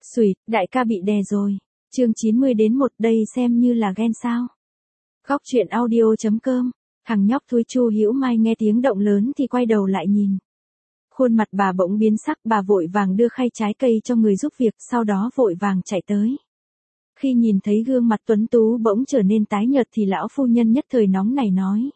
Xùi, đại ca bị đè rồi. Chương 90 đến 1 đây xem như là ghen sao. Góc truyện audio.com. Thằng nhóc thúi Chu Hữu Mai nghe tiếng động lớn thì quay đầu lại nhìn. Khuôn mặt bà bỗng biến sắc, bà vội vàng đưa khay trái cây cho người giúp việc, sau đó vội vàng chạy tới. Khi nhìn thấy gương mặt tuấn tú bỗng trở nên tái nhợt thì lão phu nhân nhất thời nóng nảy nói.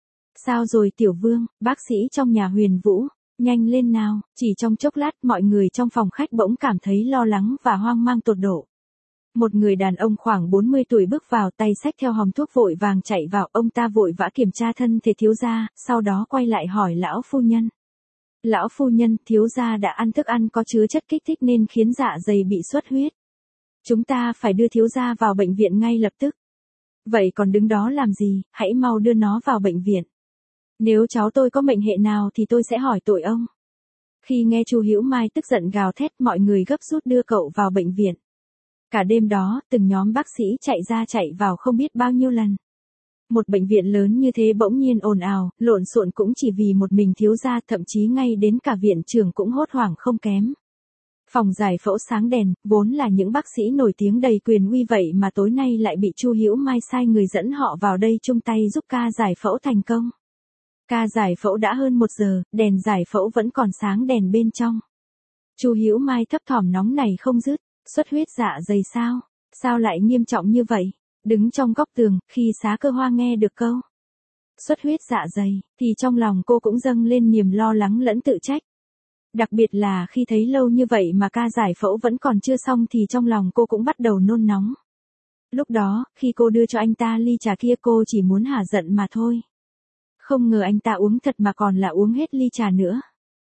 Sao rồi Tiểu Vương, bác sĩ trong nhà Huyền Vũ, nhanh lên nào. Chỉ trong chốc lát mọi người trong phòng khách bỗng cảm thấy lo lắng và hoang mang tột độ. Một người đàn ông khoảng 40 tuổi bước vào, tay xách theo hòm thuốc vội vàng chạy vào, ông ta vội vã kiểm tra thân thể thiếu gia, sau đó quay lại hỏi lão phu nhân. Lão phu nhân, thiếu gia đã ăn thức ăn có chứa chất kích thích nên khiến dạ dày bị xuất huyết. Chúng ta phải đưa thiếu gia vào bệnh viện ngay lập tức. Vậy còn đứng đó làm gì, hãy mau đưa nó vào bệnh viện. Nếu cháu tôi có mệnh hệ nào thì tôi sẽ hỏi tội ông. Khi nghe Chu Hữu Mai tức giận gào thét, mọi người gấp rút đưa cậu vào bệnh viện. Cả đêm đó, từng nhóm bác sĩ chạy ra chạy vào không biết bao nhiêu lần. Một bệnh viện lớn như thế bỗng nhiên ồn ào, lộn xộn cũng chỉ vì một mình thiếu gia, thậm chí ngay đến cả viện trưởng cũng hốt hoảng không kém. Phòng giải phẫu sáng đèn, vốn là những bác sĩ nổi tiếng đầy quyền uy vậy mà tối nay lại bị Chu Hữu Mai sai người dẫn họ vào đây chung tay giúp ca giải phẫu thành công. Ca giải phẫu đã hơn 1 giờ, đèn giải phẫu vẫn còn sáng đèn bên trong. Chu Hữu Mai thấp thỏm nóng này không dứt, xuất huyết dạ dày sao? Sao lại nghiêm trọng như vậy? Đứng trong góc tường, khi Xá Cơ Hoa nghe được câu xuất huyết dạ dày, thì trong lòng cô cũng dâng lên niềm lo lắng lẫn tự trách. Đặc biệt là khi thấy lâu như vậy mà ca giải phẫu vẫn còn chưa xong thì trong lòng cô cũng bắt đầu nôn nóng. Lúc đó, khi cô đưa cho anh ta ly trà kia cô chỉ muốn hả giận mà thôi. Không ngờ anh ta uống thật mà còn là uống hết ly trà nữa.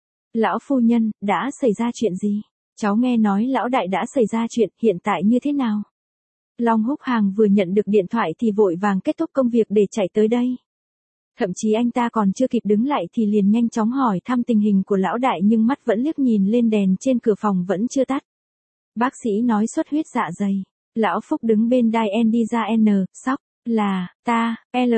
Lão phu nhân, đã xảy ra chuyện gì? Cháu nghe nói lão đại đã xảy ra chuyện, hiện tại như thế nào? Long Húc Hàng vừa nhận được điện thoại thì vội vàng kết thúc công việc để chạy tới đây. Thậm chí anh ta còn chưa kịp đứng lại thì liền nhanh chóng hỏi thăm tình hình của lão đại, nhưng mắt vẫn liếc nhìn lên đèn trên cửa phòng vẫn chưa tắt. Bác sĩ nói xuất huyết dạ dày. Lão Phúc đứng bên đai N đi ra N, sóc, là, ta,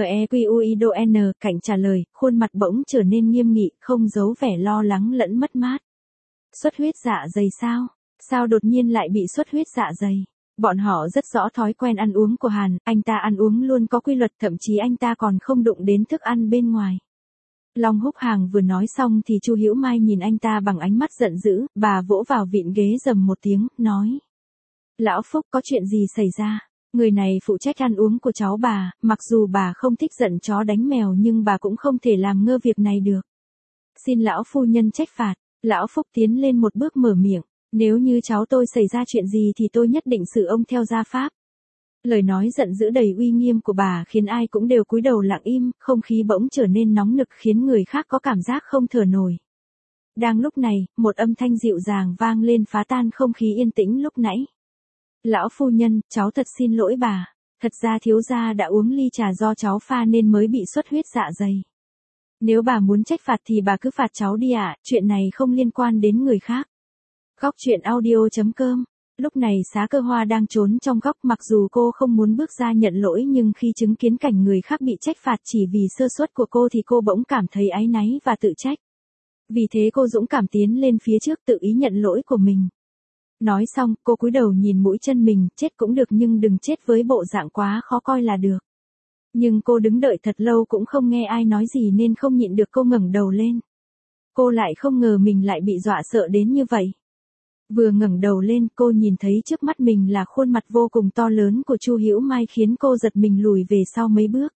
LEQUIDO N, cảnh trả lời, khuôn mặt bỗng trở nên nghiêm nghị, không giấu vẻ lo lắng lẫn mất mát. Xuất huyết dạ dày sao? Sao đột nhiên lại bị xuất huyết dạ dày? Bọn họ rất rõ thói quen ăn uống của Hàn, anh ta ăn uống luôn có quy luật, thậm chí anh ta còn không đụng đến thức ăn bên ngoài. Long Húc Hàng vừa nói xong thì Chu Hữu Mai nhìn anh ta bằng ánh mắt giận dữ, bà vỗ vào vịn ghế rầm một tiếng, nói. Lão Phúc, có chuyện gì xảy ra? Người này phụ trách ăn uống của cháu bà, mặc dù bà không thích giận chó đánh mèo nhưng bà cũng không thể làm ngơ việc này được. Xin lão phu nhân trách phạt. Lão Phúc tiến lên một bước mở miệng. Nếu như cháu tôi xảy ra chuyện gì thì tôi nhất định xử ông theo gia pháp. Lời nói giận dữ đầy uy nghiêm của bà khiến ai cũng đều cúi đầu lặng im, không khí bỗng trở nên nóng nực khiến người khác có cảm giác không thở nổi. Đang lúc này, một âm thanh dịu dàng vang lên phá tan không khí yên tĩnh lúc nãy. Lão phu nhân, cháu thật xin lỗi bà. Thật ra thiếu gia đã uống ly trà do cháu pha nên mới bị xuất huyết dạ dày. Nếu bà muốn trách phạt thì bà cứ phạt cháu đi ạ, chuyện này không liên quan đến người khác. Góc truyện audio.com. Lúc này Xá Cơ Hoa đang trốn trong góc, mặc dù cô không muốn bước ra nhận lỗi nhưng khi chứng kiến cảnh người khác bị trách phạt chỉ vì sơ suất của cô thì cô bỗng cảm thấy áy náy và tự trách. Vì thế cô dũng cảm tiến lên phía trước tự ý nhận lỗi của mình. Nói xong, cô cúi đầu nhìn mũi chân mình, chết cũng được nhưng đừng chết với bộ dạng quá khó coi là được. Nhưng cô đứng đợi thật lâu cũng không nghe ai nói gì nên không nhịn được cô ngẩng đầu lên. Cô lại không ngờ mình lại bị dọa sợ đến như vậy. Vừa ngẩng đầu lên, cô nhìn thấy trước mắt mình là khuôn mặt vô cùng to lớn của Chu Hữu Mai khiến cô giật mình lùi về sau mấy bước.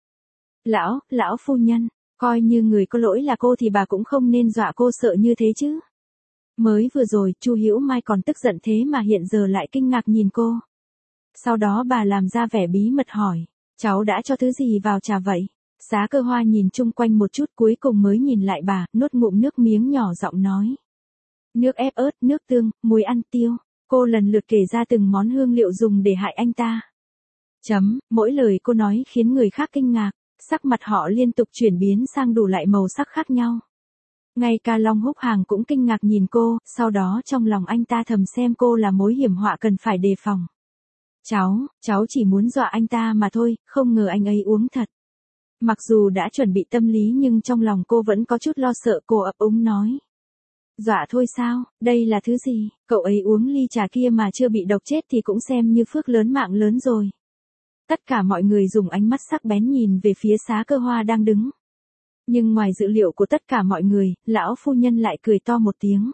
Lão phu nhân, coi như người có lỗi là cô thì bà cũng không nên dọa cô sợ như thế chứ. Mới vừa rồi, Chu Hữu Mai còn tức giận thế mà hiện giờ lại kinh ngạc nhìn cô. Sau đó bà làm ra vẻ bí mật hỏi, cháu đã cho thứ gì vào trà vậy? Xá Cơ Hoa nhìn chung quanh một chút cuối cùng mới nhìn lại bà, nuốt ngụm nước miếng nhỏ giọng nói. Nước ép ớt, nước tương, muối ăn tiêu. Cô lần lượt kể ra từng món hương liệu dùng để hại anh ta. Mỗi lời cô nói khiến người khác kinh ngạc, sắc mặt họ liên tục chuyển biến sang đủ loại màu sắc khác nhau. Ngay cả Long Húc Hàng cũng kinh ngạc nhìn cô, sau đó trong lòng anh ta thầm xem cô là mối hiểm họa cần phải đề phòng. Cháu chỉ muốn dọa anh ta mà thôi, không ngờ anh ấy uống thật. Mặc dù đã chuẩn bị tâm lý nhưng trong lòng cô vẫn có chút lo sợ, cô ấp úng nói. Dọa thôi sao, đây là thứ gì, cậu ấy uống ly trà kia mà chưa bị độc chết thì cũng xem như phước lớn mạng lớn rồi. Tất cả mọi người dùng ánh mắt sắc bén nhìn về phía Xá Cơ Hoa đang đứng. Nhưng ngoài dự liệu của tất cả mọi người, lão phu nhân lại cười to một tiếng.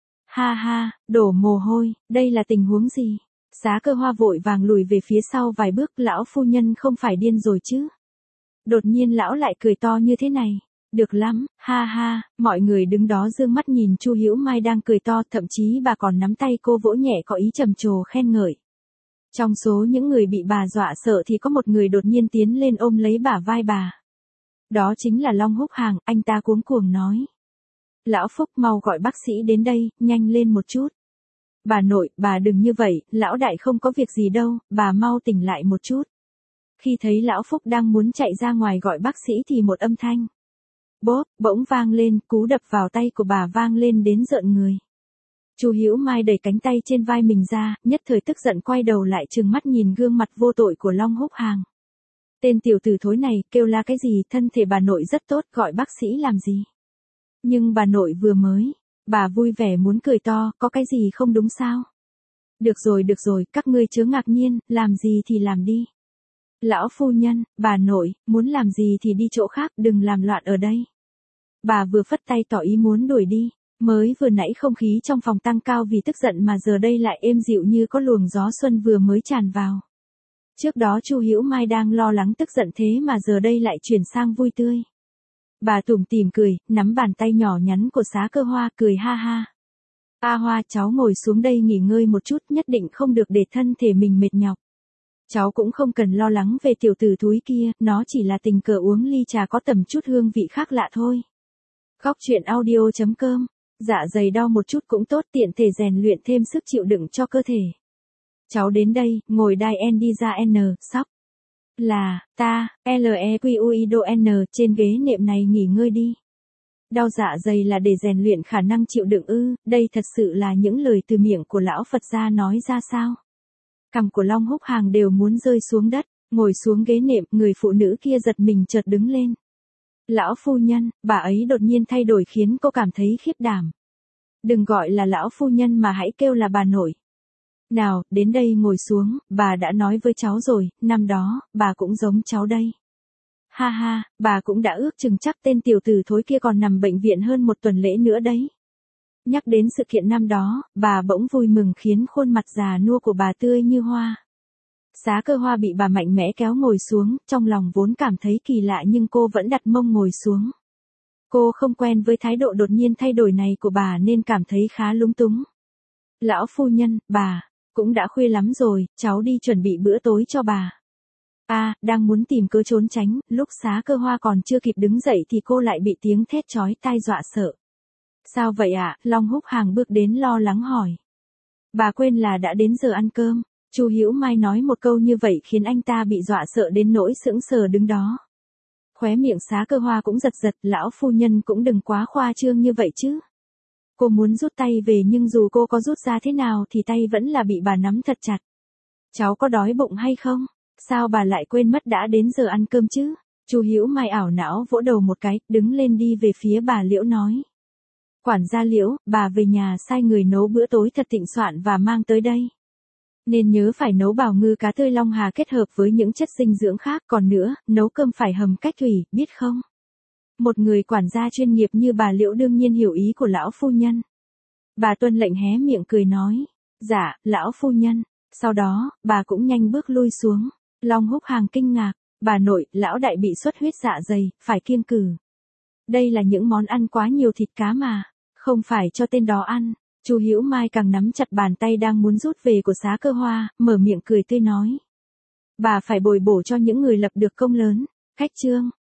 Ha ha, đổ mồ hôi, đây là tình huống gì? Xá Cơ Hoa vội vàng lùi về phía sau vài bước, lão phu nhân không phải điên rồi chứ? Đột nhiên lão lại cười to như thế này. Được lắm, ha ha, mọi người đứng đó dương mắt nhìn Chu Hữu Mai đang cười to, thậm chí bà còn nắm tay cô vỗ nhẹ có ý trầm trồ khen ngợi. Trong số những người bị bà dọa sợ thì có một người đột nhiên tiến lên ôm lấy bả vai bà. Đó chính là Long Húc Hàng, anh ta cuống cuồng nói. Lão Phúc mau gọi bác sĩ đến đây, nhanh lên một chút. Bà nội, bà đừng như vậy, lão đại không có việc gì đâu, bà mau tỉnh lại một chút. Khi thấy lão Phúc đang muốn chạy ra ngoài gọi bác sĩ thì một âm thanh. Bốp, bỗng vang lên, cú đập vào tay của bà vang lên đến rợn người. Chu Hữu Mai đẩy cánh tay trên vai mình ra, nhất thời tức giận quay đầu lại trừng mắt nhìn gương mặt vô tội của Long Húc Hàng. Tên tiểu tử thối này, kêu la cái gì, thân thể bà nội rất tốt, gọi bác sĩ làm gì. Nhưng bà nội vừa mới, bà vui vẻ muốn cười to, có cái gì không đúng sao? Được rồi, các ngươi chớ ngạc nhiên, làm gì thì làm đi. Lão phu nhân, bà nội, muốn làm gì thì đi chỗ khác, đừng làm loạn ở đây. Bà vừa phất tay tỏ ý muốn đuổi đi, mới vừa nãy không khí trong phòng tăng cao vì tức giận mà giờ đây lại êm dịu như có luồng gió xuân vừa mới tràn vào. Trước đó Chu Hữu Mai đang lo lắng tức giận thế mà giờ đây lại chuyển sang vui tươi. Bà tủm tỉm cười, nắm bàn tay nhỏ nhắn của Xá Cơ Hoa cười ha ha. A Hoa, cháu ngồi xuống đây nghỉ ngơi một chút, nhất định không được để thân thể mình mệt nhọc. Cháu cũng không cần lo lắng về tiểu tử thúi kia, nó chỉ là tình cờ uống ly trà có tầm chút hương vị khác lạ thôi. Góc truyện audio.com, dạ dày đau một chút cũng tốt, tiện thể rèn luyện thêm sức chịu đựng cho cơ thể. Cháu đến đây, ngồi đai N đi ra N, sóc. Là, ta, LEQUIDO N, trên ghế nệm này nghỉ ngơi đi. Đau dạ dày là để rèn luyện khả năng chịu đựng ư, đây thật sự là những lời từ miệng của lão Phật gia nói ra sao? Cằm của Long Húc Hàng đều muốn rơi xuống đất, ngồi xuống ghế nệm, người phụ nữ kia giật mình chợt đứng lên. Lão phu nhân, bà ấy đột nhiên thay đổi khiến cô cảm thấy khiếp đảm. Đừng gọi là lão phu nhân mà hãy kêu là bà nội. Nào, đến đây ngồi xuống, bà đã nói với cháu rồi, năm đó, bà cũng giống cháu đây. Ha ha, bà cũng đã ước chừng chắc tên tiểu tử thối kia còn nằm bệnh viện hơn một tuần lễ nữa đấy. Nhắc đến sự kiện năm đó, bà bỗng vui mừng khiến khuôn mặt già nua của bà tươi như hoa. Xá Cơ Hoa bị bà mạnh mẽ kéo ngồi xuống, trong lòng vốn cảm thấy kỳ lạ nhưng cô vẫn đặt mông ngồi xuống. Cô không quen với thái độ đột nhiên thay đổi này của bà nên cảm thấy khá lúng túng. Lão phu nhân, bà, cũng đã khuya lắm rồi, cháu đi chuẩn bị bữa tối cho bà. Đang muốn tìm cớ trốn tránh, lúc Xá Cơ Hoa còn chưa kịp đứng dậy thì cô lại bị tiếng thét chói tai dọa sợ. Sao vậy ạ? Long Húc Hàng bước đến lo lắng hỏi. Bà quên là đã đến giờ ăn cơm. Chu Hữu Mai nói một câu như vậy khiến anh ta bị dọa sợ đến nỗi sững sờ đứng đó. Khóe miệng Xá Cơ Hoa cũng giật giật, lão phu nhân cũng đừng quá khoa trương như vậy chứ. Cô muốn rút tay về nhưng dù cô có rút ra thế nào thì tay vẫn là bị bà nắm thật chặt. Cháu có đói bụng hay không? Sao bà lại quên mất đã đến giờ ăn cơm chứ? Chu Hữu Mai ảo não vỗ đầu một cái, đứng lên đi về phía bà Liễu nói. Quản gia Liễu, bà về nhà sai người nấu bữa tối thật thịnh soạn và mang tới đây. Nên nhớ phải nấu bào ngư cá tươi Long Hà kết hợp với những chất dinh dưỡng khác, còn nữa, nấu cơm phải hầm cách thủy, biết không? Một người quản gia chuyên nghiệp như bà Liễu đương nhiên hiểu ý của lão phu nhân. Bà tuân lệnh hé miệng cười nói. Dạ, lão phu nhân. Sau đó, bà cũng nhanh bước lui xuống. Long Húc Hàng kinh ngạc. Bà nội, lão đại bị xuất huyết dạ dày, phải kiêng cử. Đây là những món ăn quá nhiều thịt cá mà. Không phải cho tên đó ăn. Chu Hữu Mai càng nắm chặt bàn tay đang muốn rút về của Xá Cơ Hoa, mở miệng cười tươi nói. Bà phải bồi bổ cho những người lập được công lớn. Khách trương,